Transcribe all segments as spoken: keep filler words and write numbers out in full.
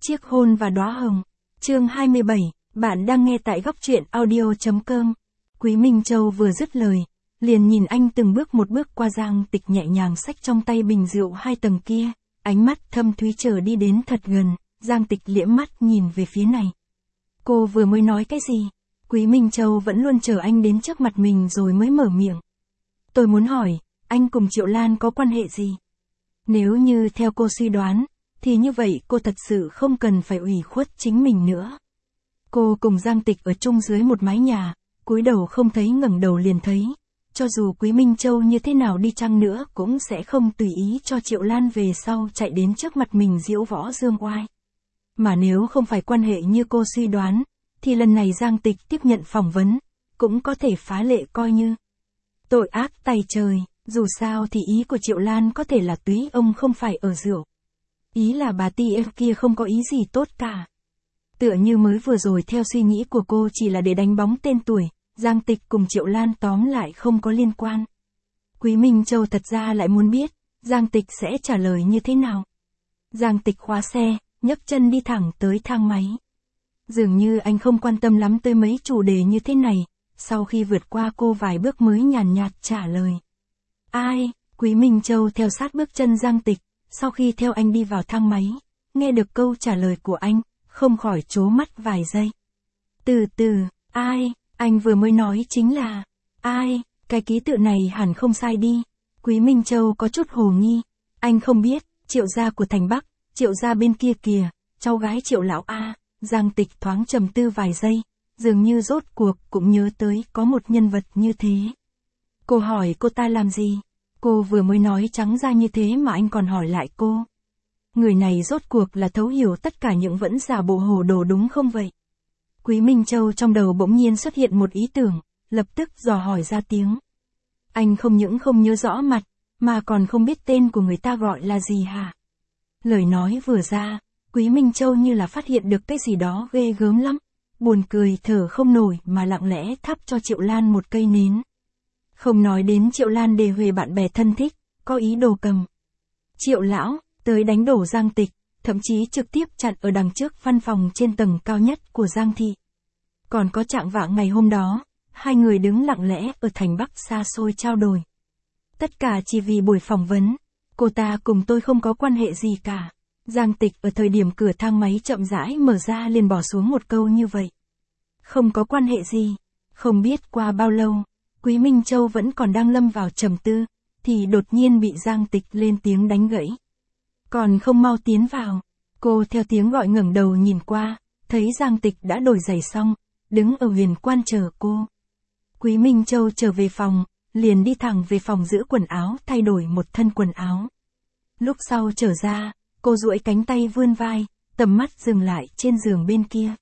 Chiếc hôn và đóa hồng. Chương hai mươi bảy, bạn đang nghe tại góc truyện audio.com. Quý Minh Châu vừa dứt lời, liền nhìn anh từng bước một bước qua Giang Tịch nhẹ nhàng xách trong tay bình rượu hai tầng kia, ánh mắt thâm thúy chờ đi đến thật gần, Giang Tịch liễm mắt nhìn về phía này. Cô vừa mới nói cái gì? Quý Minh Châu vẫn luôn chờ anh đến trước mặt mình rồi mới mở miệng. Tôi muốn hỏi, anh cùng Triệu Lan có quan hệ gì? Nếu như theo cô suy đoán, thì như vậy cô thật sự không cần phải ủy khuất chính mình nữa. Cô cùng Giang Tịch ở chung dưới một mái nhà, cúi đầu không thấy ngẩng đầu liền thấy. Cho dù Quý Minh Châu như thế nào đi chăng nữa cũng sẽ không tùy ý cho Triệu Lan về sau chạy đến trước mặt mình diễu võ dương oai. Mà nếu không phải quan hệ như cô suy đoán, thì lần này Giang Tịch tiếp nhận phỏng vấn, cũng có thể phá lệ coi như tội ác tày trời, dù sao thì ý của Triệu Lan có thể là túy ông không phải ở rượu. Ý là bà Ti em kia không có ý gì tốt cả. Tựa như mới vừa rồi theo suy nghĩ của cô chỉ là để đánh bóng tên tuổi, Giang Tịch cùng Triệu Lan tóm lại không có liên quan. Quý Minh Châu thật ra lại muốn biết, Giang Tịch sẽ trả lời như thế nào. Giang Tịch khóa xe, nhấc chân đi thẳng tới thang máy. Dường như anh không quan tâm lắm tới mấy chủ đề như thế này, sau khi vượt qua cô vài bước mới nhàn nhạt trả lời. Ai? Quý Minh Châu theo sát bước chân Giang Tịch, sau khi theo anh đi vào thang máy, nghe được câu trả lời của anh, không khỏi trố mắt vài giây. Từ từ, ai? Anh vừa mới nói chính là, ai? Cái ký tự này hẳn không sai đi. Quý Minh Châu có chút hồ nghi. Anh không biết, Triệu gia của thành Bắc, Triệu gia bên kia kìa, cháu gái Triệu lão A. Giang Tịch thoáng trầm tư vài giây, dường như rốt cuộc cũng nhớ tới có một nhân vật như thế. Cô hỏi cô ta làm gì? Cô vừa mới nói trắng ra như thế mà anh còn hỏi lại cô. Người này rốt cuộc là thấu hiểu tất cả những vẫn giả bộ hồ đồ đúng không vậy? Quý Minh Châu trong đầu bỗng nhiên xuất hiện một ý tưởng, lập tức dò hỏi ra tiếng. Anh không những không nhớ rõ mặt, mà còn không biết tên của người ta gọi là gì hả? Lời nói vừa ra, Quý Minh Châu như là phát hiện được cái gì đó ghê gớm lắm. Buồn cười thở không nổi mà lặng lẽ thắp cho Triệu Lan một cây nến. Không nói đến Triệu Lan đề huề bạn bè thân thích, có ý đồ cầm Triệu lão, tới đánh đổ Giang Tịch, thậm chí trực tiếp chặn ở đằng trước văn phòng trên tầng cao nhất của Giang thị. Còn có trạng vạng ngày hôm đó, hai người đứng lặng lẽ ở thành Bắc xa xôi trao đổi. Tất cả chỉ vì buổi phỏng vấn, cô ta cùng tôi không có quan hệ gì cả. Giang Tịch ở thời điểm cửa thang máy chậm rãi mở ra liền bỏ xuống một câu như vậy. Không có quan hệ gì. Không biết qua bao lâu, Quý Minh Châu vẫn còn đang lâm vào trầm tư, thì đột nhiên bị Giang Tịch lên tiếng đánh gãy. Còn không mau tiến vào. Cô theo tiếng gọi ngẩng đầu nhìn qua, thấy Giang Tịch đã đổi giày xong, đứng ở huyền quan chờ cô. Quý Minh Châu trở về phòng, liền đi thẳng về phòng giữ quần áo thay đổi một thân quần áo. Lúc sau trở ra, cô duỗi cánh tay vươn vai, tầm mắt dừng lại trên giường bên kia.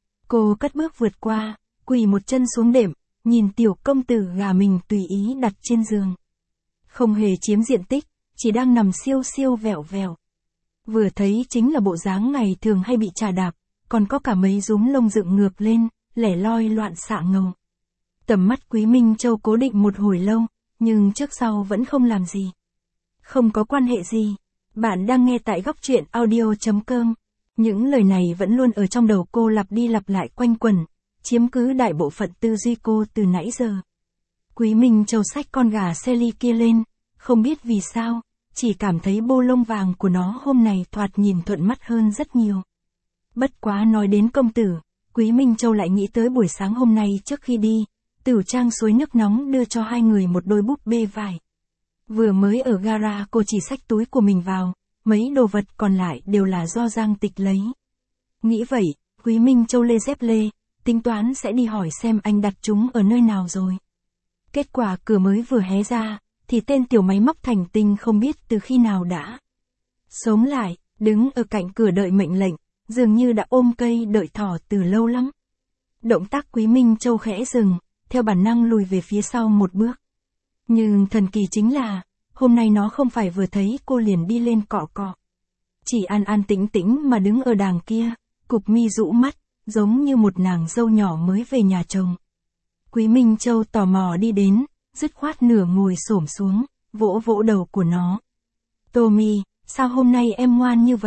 Cô cất bước vượt qua, quỳ một chân xuống đệm, nhìn tiểu công tử gà mình tùy ý đặt trên giường. Không hề chiếm diện tích, chỉ đang nằm siêu siêu vẹo vẹo. Vừa thấy chính là bộ dáng ngày thường hay bị chà đạp, còn có cả mấy rúm lông dựng ngược lên, lẻ loi loạn xạ ngầu. Tầm mắt Quý Minh Châu cố định một hồi lâu, nhưng trước sau vẫn không làm gì. Không có quan hệ gì. Bạn đang nghe tại góc truyện audio.com. Những lời này vẫn luôn ở trong đầu cô lặp đi lặp lại quanh quẩn, chiếm cứ đại bộ phận tư duy cô từ nãy giờ. Quý Minh Châu xách con gà Selly kia lên, không biết vì sao, chỉ cảm thấy bô lông vàng của nó hôm nay thoạt nhìn thuận mắt hơn rất nhiều. Bất quá nói đến công tử, Quý Minh Châu lại nghĩ tới buổi sáng hôm nay trước khi đi, Tửu Trang suối nước nóng đưa cho hai người một đôi búp bê vải. Vừa mới ở gara cô chỉ xách túi của mình vào, mấy đồ vật còn lại đều là do Giang Tịch lấy. Nghĩ vậy, Quý Minh Châu lê dép lê, tính toán sẽ đi hỏi xem anh đặt chúng ở nơi nào rồi. Kết quả cửa mới vừa hé ra, thì tên tiểu máy móc thành tinh không biết từ khi nào đã sống lại, đứng ở cạnh cửa đợi mệnh lệnh, dường như đã ôm cây đợi thỏ từ lâu lắm. Động tác Quý Minh Châu khẽ dừng, theo bản năng lùi về phía sau một bước. Nhưng thần kỳ chính là, hôm nay nó không phải vừa thấy cô liền đi lên cọ cọ. Chỉ an an tĩnh tĩnh mà đứng ở đàng kia, cụp mi rũ mắt, giống như một nàng dâu nhỏ mới về nhà chồng. Quý Minh Châu tò mò đi đến, dứt khoát nửa ngồi xổm xuống, vỗ vỗ đầu của nó. Tommy, sao hôm nay em ngoan như vậy?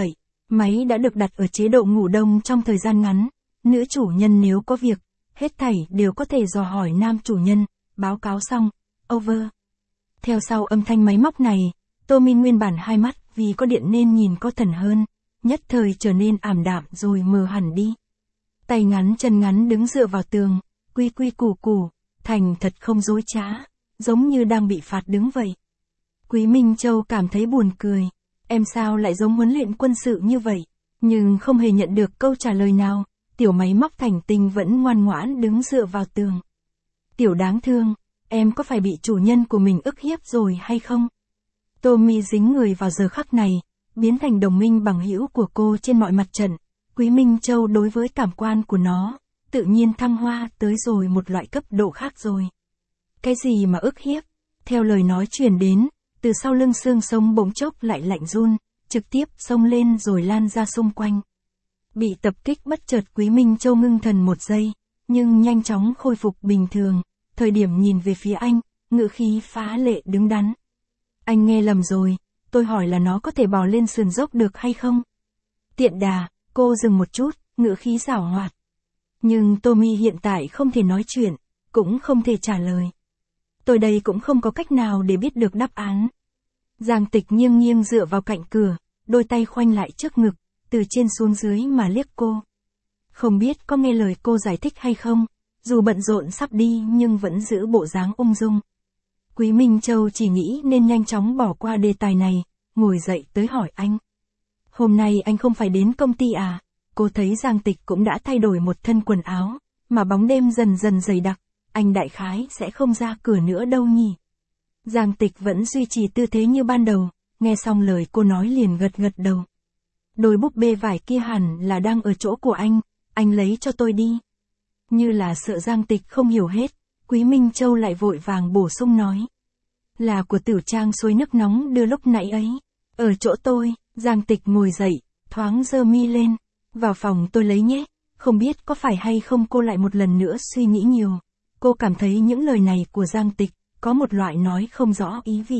Máy đã được đặt ở chế độ ngủ đông trong thời gian ngắn, nữ chủ nhân nếu có việc, hết thảy đều có thể dò hỏi nam chủ nhân, báo cáo xong, over. Theo sau âm thanh máy móc này, Tommy nguyên bản hai mắt vì có điện nên nhìn có thần hơn, nhất thời trở nên ảm đạm rồi mờ hẳn đi. Tay ngắn chân ngắn đứng dựa vào tường, quy quy củ củ, thành thật không dối trá, giống như đang bị phạt đứng vậy. Quý Minh Châu cảm thấy buồn cười, em sao lại giống huấn luyện quân sự như vậy, nhưng không hề nhận được câu trả lời nào, tiểu máy móc thành tinh vẫn ngoan ngoãn đứng dựa vào tường. Tiểu đáng thương, em có phải bị chủ nhân của mình ức hiếp rồi hay không? Tommy dính người vào giờ khắc này, biến thành đồng minh bằng hữu của cô trên mọi mặt trận. Quý Minh Châu đối với cảm quan của nó, tự nhiên thăng hoa tới rồi một loại cấp độ khác rồi. Cái gì mà ức hiếp? Theo lời nói truyền đến, từ sau lưng xương sống bỗng chốc lại lạnh run, trực tiếp xông lên rồi lan ra xung quanh. Bị tập kích bất chợt Quý Minh Châu ngưng thần một giây, nhưng nhanh chóng khôi phục bình thường, thời điểm nhìn về phía anh, ngữ khí phá lệ đứng đắn. Anh nghe lầm rồi, tôi hỏi là nó có thể bò lên sườn dốc được hay không? Tiện đà, cô dừng một chút, ngữ khí giảo hoạt. Nhưng Tommy hiện tại không thể nói chuyện, cũng không thể trả lời. Tôi đây cũng không có cách nào để biết được đáp án. Giang Tịch nghiêng nghiêng dựa vào cạnh cửa, đôi tay khoanh lại trước ngực, từ trên xuống dưới mà liếc cô. Không biết có nghe lời cô giải thích hay không, dù bận rộn sắp đi nhưng vẫn giữ bộ dáng ung dung. Quý Minh Châu chỉ nghĩ nên nhanh chóng bỏ qua đề tài này, ngồi dậy tới hỏi anh. Hôm nay anh không phải đến công ty à? Cô thấy Giang Tịch cũng đã thay đổi một thân quần áo, mà bóng đêm dần dần dày đặc, anh đại khái sẽ không ra cửa nữa đâu nhỉ. Giang Tịch vẫn duy trì tư thế như ban đầu, nghe xong lời cô nói liền gật gật đầu. Đôi búp bê vải kia hẳn là đang ở chỗ của anh, anh lấy cho tôi đi. Như là sợ Giang Tịch không hiểu hết, Quý Minh Châu lại vội vàng bổ sung nói. Là của Tiểu Trang suối nước nóng đưa lúc nãy ấy. Ở chỗ tôi, Giang Tịch ngồi dậy, thoáng giơ mi lên. Vào phòng tôi lấy nhé, không biết có phải hay không cô lại một lần nữa suy nghĩ nhiều. Cô cảm thấy những lời này của Giang Tịch, có một loại nói không rõ ý vị.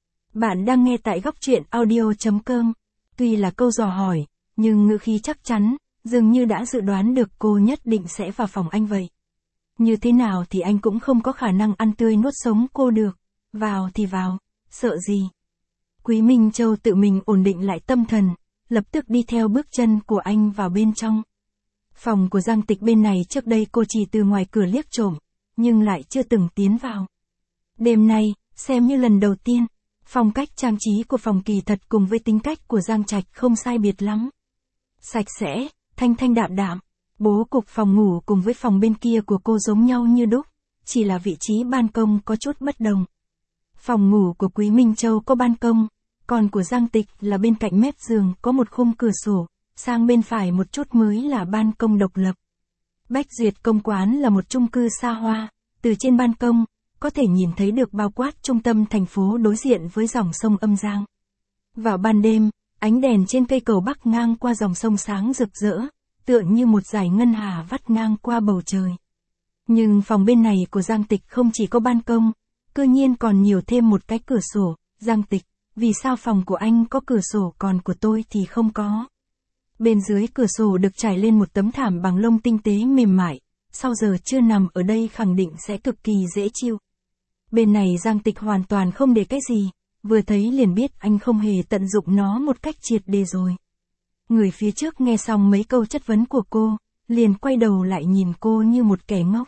Bạn đang nghe tại góc truyện audio chấm com. Tuy là câu dò hỏi, nhưng ngữ khí chắc chắn, dường như đã dự đoán được cô nhất định sẽ vào phòng anh vậy. Như thế nào thì anh cũng không có khả năng ăn tươi nuốt sống cô được. Vào thì vào, sợ gì. Quý Minh Châu tự mình ổn định lại tâm thần, lập tức đi theo bước chân của anh vào bên trong. Phòng của Giang Tịch bên này trước đây cô chỉ từ ngoài cửa liếc trộm, nhưng lại chưa từng tiến vào. Đêm nay, xem như lần đầu tiên, phong cách trang trí của phòng kỳ thật cùng với tính cách của Giang Trạch không sai biệt lắm. Sạch sẽ, thanh thanh đạm đạm, bố cục phòng ngủ cùng với phòng bên kia của cô giống nhau như đúc, chỉ là vị trí ban công có chút bất đồng. Phòng ngủ của Quý Minh Châu có ban công, còn của Giang Tịch là bên cạnh mép giường có một khung cửa sổ, sang bên phải một chút mới là ban công độc lập. Bách Duyệt Công Quán là một chung cư xa hoa, từ trên ban công, có thể nhìn thấy được bao quát trung tâm thành phố đối diện với dòng sông Âm Giang. Vào ban đêm, ánh đèn trên cây cầu bắc ngang qua dòng sông sáng rực rỡ, tựa như một dải ngân hà vắt ngang qua bầu trời. Nhưng phòng bên này của Giang Tịch không chỉ có ban công, cư nhiên còn nhiều thêm một cái cửa sổ. Giang Tịch, vì sao phòng của anh có cửa sổ còn của tôi thì không có? Bên dưới cửa sổ được trải lên một tấm thảm bằng lông tinh tế mềm mại, sau giờ chưa nằm ở đây khẳng định sẽ cực kỳ dễ chịu. Bên này Giang Tịch hoàn toàn không để cái gì, vừa thấy liền biết anh không hề tận dụng nó một cách triệt để rồi. Người phía trước nghe xong mấy câu chất vấn của cô, liền quay đầu lại nhìn cô như một kẻ ngốc.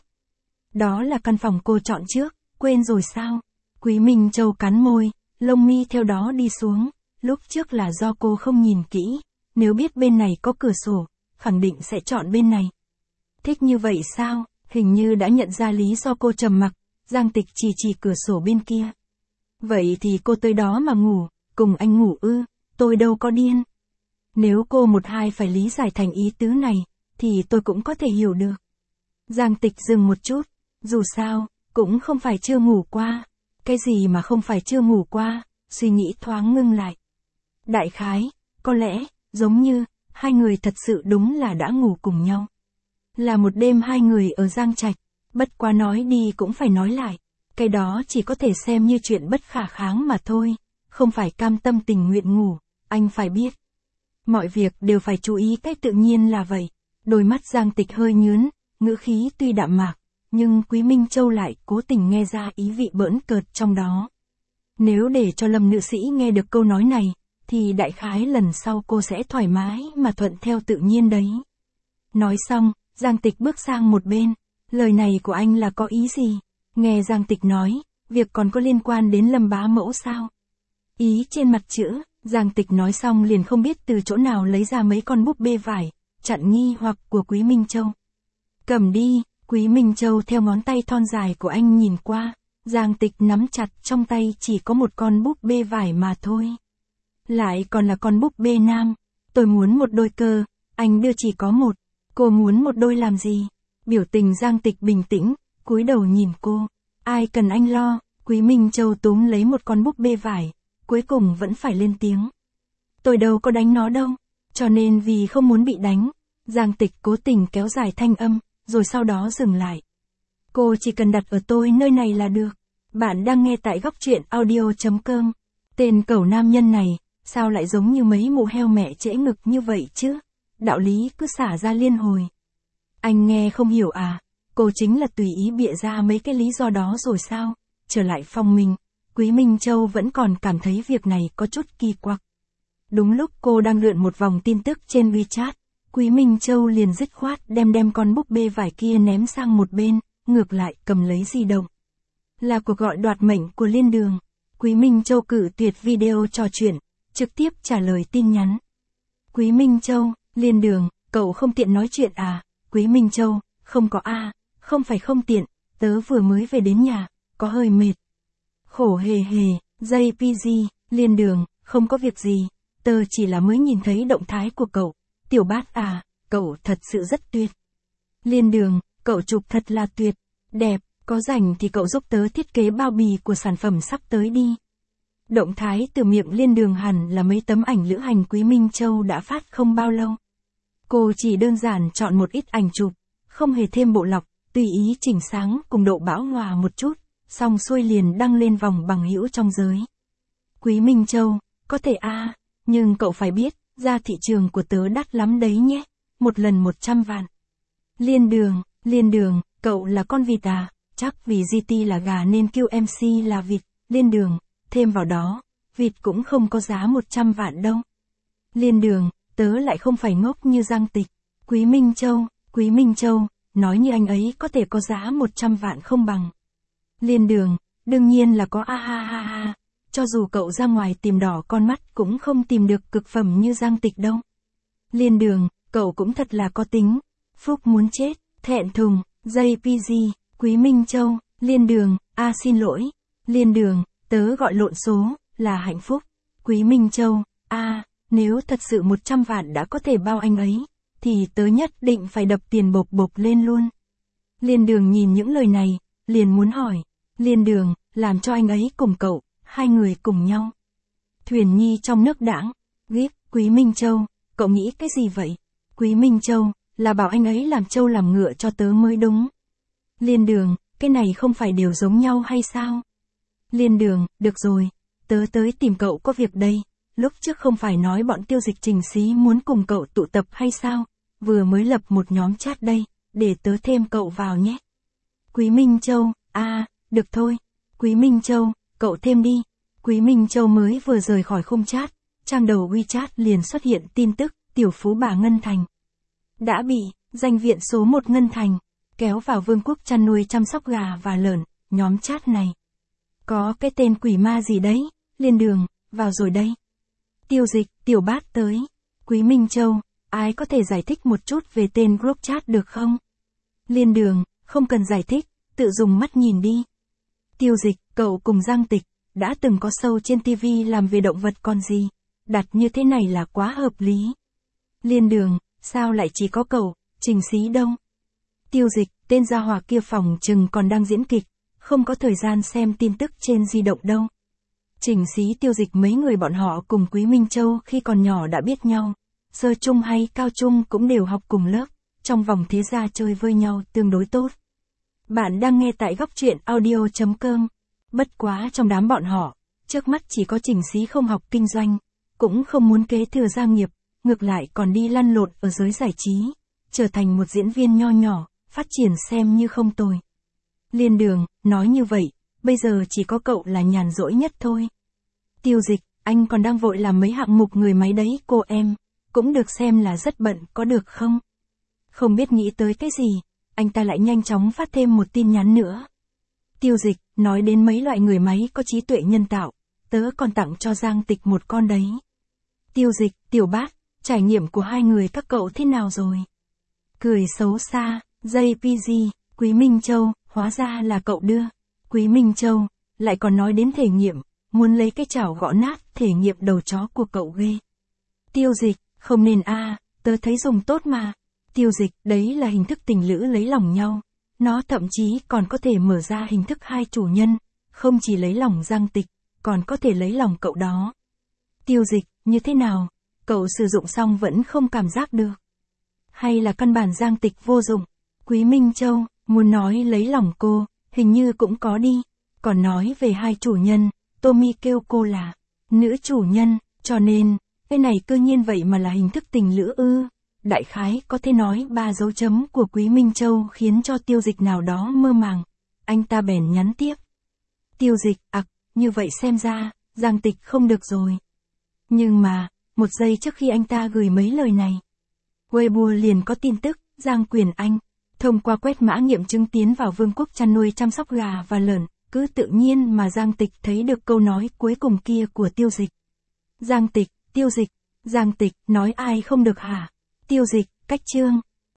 Đó là căn phòng cô chọn trước, quên rồi sao? Quý Minh Châu cắn môi, lông mi theo đó đi xuống, lúc trước là do cô không nhìn kỹ, nếu biết bên này có cửa sổ, khẳng định sẽ chọn bên này. Thích như vậy sao? Hình như đã nhận ra lý do cô trầm mặc, Giang Tịch chỉ chỉ cửa sổ bên kia. Vậy thì cô tới đó mà ngủ, cùng anh ngủ ư, tôi đâu có điên. Nếu cô một hai phải lý giải thành ý tứ này, thì tôi cũng có thể hiểu được. Giang Tịch dừng một chút, dù sao, cũng không phải chưa ngủ qua. Cái gì mà không phải chưa ngủ qua, suy nghĩ thoáng ngưng lại. Đại khái, có lẽ, giống như, hai người thật sự đúng là đã ngủ cùng nhau. Là một đêm hai người ở Giang Trạch, bất quá nói đi cũng phải nói lại. Cái đó chỉ có thể xem như chuyện bất khả kháng mà thôi, không phải cam tâm tình nguyện ngủ, anh phải biết. Mọi việc đều phải chú ý cách tự nhiên là vậy. Đôi mắt Giang Tịch hơi nhướn, ngữ khí tuy đạm mạc, nhưng Quý Minh Châu lại cố tình nghe ra ý vị bỡn cợt trong đó. Nếu để cho Lâm nữ sĩ nghe được câu nói này, thì đại khái lần sau cô sẽ thoải mái mà thuận theo tự nhiên đấy. Nói xong, Giang Tịch bước sang một bên. Lời này của anh là có ý gì? Nghe Giang Tịch nói, việc còn có liên quan đến Lâm bá mẫu sao? Ý trên mặt chữ, Giang Tịch nói xong liền không biết từ chỗ nào lấy ra mấy con búp bê vải, chặn nghi hoặc của Quý Minh Châu. Cầm đi, Quý Minh Châu theo ngón tay thon dài của anh nhìn qua, Giang Tịch nắm chặt trong tay chỉ có một con búp bê vải mà thôi. Lại còn là con búp bê nam, tôi muốn một đôi cơ, anh đưa chỉ có một, cô muốn một đôi làm gì? Biểu tình Giang Tịch bình tĩnh, cúi đầu nhìn cô, ai cần anh lo, Quý Minh Châu túm lấy một con búp bê vải, cuối cùng vẫn phải lên tiếng. Tôi đâu có đánh nó đâu, cho nên vì không muốn bị đánh, Giang Tịch cố tình kéo dài thanh âm, rồi sau đó dừng lại. Cô chỉ cần đặt ở tôi nơi này là được. Bạn đang nghe tại góc truyện audio chấm com. Tên cẩu nam nhân này, sao lại giống như mấy mụ heo mẹ trễ ngực như vậy chứ? Đạo lý cứ xả ra liên hồi. Anh nghe không hiểu à? Cô chính là tùy ý bịa ra mấy cái lý do đó rồi sao? Trở lại phòng mình, Quý Minh Châu vẫn còn cảm thấy việc này có chút kỳ quặc. Đúng lúc cô đang lượn một vòng tin tức trên WeChat, Quý Minh Châu liền dứt khoát đem đem con búp bê vải kia ném sang một bên, ngược lại cầm lấy di động. Là cuộc gọi đoạt mệnh của Liên Đường. Quý Minh Châu cự tuyệt video trò chuyện, trực tiếp trả lời tin nhắn. Quý Minh Châu, Liên Đường, cậu không tiện nói chuyện à? Quý Minh Châu, không có a, à, không phải không tiện, tớ vừa mới về đến nhà, có hơi mệt. Khổ hề hề, jay pê giê, Liên Đường, không có việc gì, tớ chỉ là mới nhìn thấy động thái của cậu. Tiểu Bát à, cậu thật sự rất tuyệt. Liên Đường, cậu chụp thật là tuyệt, đẹp, có rảnh thì cậu giúp tớ thiết kế bao bì của sản phẩm sắp tới đi. Động thái từ miệng Liên Đường hẳn là mấy tấm ảnh lữ hành Quý Minh Châu đã phát không bao lâu. Cô chỉ đơn giản chọn một ít ảnh chụp, không hề thêm bộ lọc, tùy ý chỉnh sáng cùng độ bão hòa một chút, xong xuôi liền đăng lên vòng bằng hữu trong giới. Quý Minh Châu, có thể a, à, nhưng cậu phải biết, ra thị trường của tớ đắt lắm đấy nhé, một lần một trăm vạn. Liên Đường, Liên Đường, cậu là con vịt à, chắc vì giê tê là gà nên kêu em xê là vịt. Liên Đường, thêm vào đó, vịt cũng không có giá một trăm vạn đâu. Liên Đường, tớ lại không phải ngốc như Giang Tịch. Quý Minh Châu, Quý Minh Châu, nói như anh ấy có thể có giá một trăm vạn không bằng. Liên Đường, đương nhiên là có a ha ha ha, cho dù cậu ra ngoài tìm đỏ con mắt cũng không tìm được cực phẩm như Giang Tịch đâu. Liên Đường, cậu cũng thật là có tính. Phúc muốn chết, thẹn thùng, jay pê giê, Quý Minh Châu, Liên Đường, a à, xin lỗi. Liên Đường, tớ gọi lộn số, là Hạnh Phúc. Quý Minh Châu, a à, nếu thật sự một trăm vạn đã có thể bao anh ấy, thì tớ nhất định phải đập tiền bộp bộp lên luôn. Liên Đường nhìn những lời này, liền muốn hỏi. Liên Đường, làm cho anh ấy cùng cậu, hai người cùng nhau. Thuyền nhi trong nước đãng, ghép, Quý Minh Châu, cậu nghĩ cái gì vậy? Quý Minh Châu, là bảo anh ấy làm trâu làm ngựa cho tớ mới đúng. Liên Đường, cái này không phải đều giống nhau hay sao? Liên Đường, được rồi, tớ tới tìm cậu có việc đây, lúc trước không phải nói bọn Tiêu Dịch Trình Xí muốn cùng cậu tụ tập hay sao? Vừa mới lập một nhóm chat đây, để tớ thêm cậu vào nhé. Quý Minh Châu, a, à, được thôi. Quý Minh Châu, cậu thêm đi. Quý Minh Châu mới vừa rời khỏi khung chat, trang đầu WeChat liền xuất hiện tin tức, tiểu phú bà Ngân Thành đã bị danh viện số một Ngân Thành kéo vào vương quốc chăn nuôi chăm sóc gà và lợn. Nhóm chat này có cái tên quỷ ma gì đấy? Liên Đường, vào rồi đây. Tiêu Dịch, Tiểu Bát tới. Quý Minh Châu, ai có thể giải thích một chút về tên group chat được không? Liên Đường, không cần giải thích, tự dùng mắt nhìn đi. Tiêu Dịch, cậu cùng Giang Tịch đã từng có show trên ti vi làm về động vật còn gì, đặt như thế này là quá hợp lý. Liên Đường, sao lại chỉ có cậu, Trình Xí đâu? Tiêu Dịch, tên gia hỏa kia phòng chừng còn đang diễn kịch, không có thời gian xem tin tức trên di động đâu. Trình Xí, Tiêu Dịch mấy người bọn họ cùng Quý Minh Châu khi còn nhỏ đã biết nhau, sơ trung hay cao trung cũng đều học cùng lớp, trong vòng thế gia chơi với nhau tương đối tốt. Bạn đang nghe tại góc truyện audio chấm com. Bất quá trong đám bọn họ, trước mắt chỉ có Trình Xí không học kinh doanh, cũng không muốn kế thừa gia nghiệp, ngược lại còn đi lăn lộn ở giới giải trí, trở thành một diễn viên nho nhỏ, phát triển xem như không tồi. Liên Đường, nói như vậy, bây giờ chỉ có cậu là nhàn rỗi nhất thôi. Tiêu Dịch, anh còn đang vội làm mấy hạng mục người máy đấy cô em, cũng được xem là rất bận có được không? Không biết nghĩ tới cái gì, anh ta lại nhanh chóng phát thêm một tin nhắn nữa. Tiêu Dịch, nói đến mấy loại người máy có trí tuệ nhân tạo, tớ còn tặng cho Giang Tịch một con đấy. Tiêu Dịch, Tiểu Bát, trải nghiệm của hai người các cậu thế nào rồi? Cười xấu xa, jay pê giê, Quý Minh Châu, hóa ra là cậu đưa. Quý Minh Châu, lại còn nói đến thể nghiệm, muốn lấy cái chảo gõ nát thể nghiệm đầu chó của cậu ghê. Tiêu Dịch, không nên a, à, tớ thấy dùng tốt mà. Tiêu Dịch, đấy là hình thức tình lữ lấy lòng nhau. Nó thậm chí còn có thể mở ra hình thức hai chủ nhân, không chỉ lấy lòng Giang Tịch, còn có thể lấy lòng cậu đó. Tiêu Dịch, như thế nào? Cậu sử dụng xong vẫn không cảm giác được. Hay là căn bản Giang Tịch vô dụng? Quý Minh Châu, muốn nói lấy lòng cô, hình như cũng có đi. Còn nói về hai chủ nhân, Tommy kêu cô là nữ chủ nhân, cho nên, cái này cơ nhiên vậy mà là hình thức tình lữ ư. Đại khái có thể nói ba dấu chấm của Quý Minh Châu khiến cho Tiêu Dịch nào đó mơ màng. Anh ta bèn nhắn tiếp. Tiêu Dịch, ặc, như vậy xem ra, Giang Tịch không được rồi. Nhưng mà, một giây trước khi anh ta gửi mấy lời này, Weibo liền có tin tức, Giang Quyền Anh, thông qua quét mã nghiệm chứng tiến vào vương quốc chăn nuôi chăm sóc gà và lợn, cứ tự nhiên mà Giang Tịch thấy được câu nói cuối cùng kia của Tiêu Dịch. Giang Tịch, Tiêu Dịch, Giang Tịch, nói ai không được hả? Tiêu Dịch, cách chương.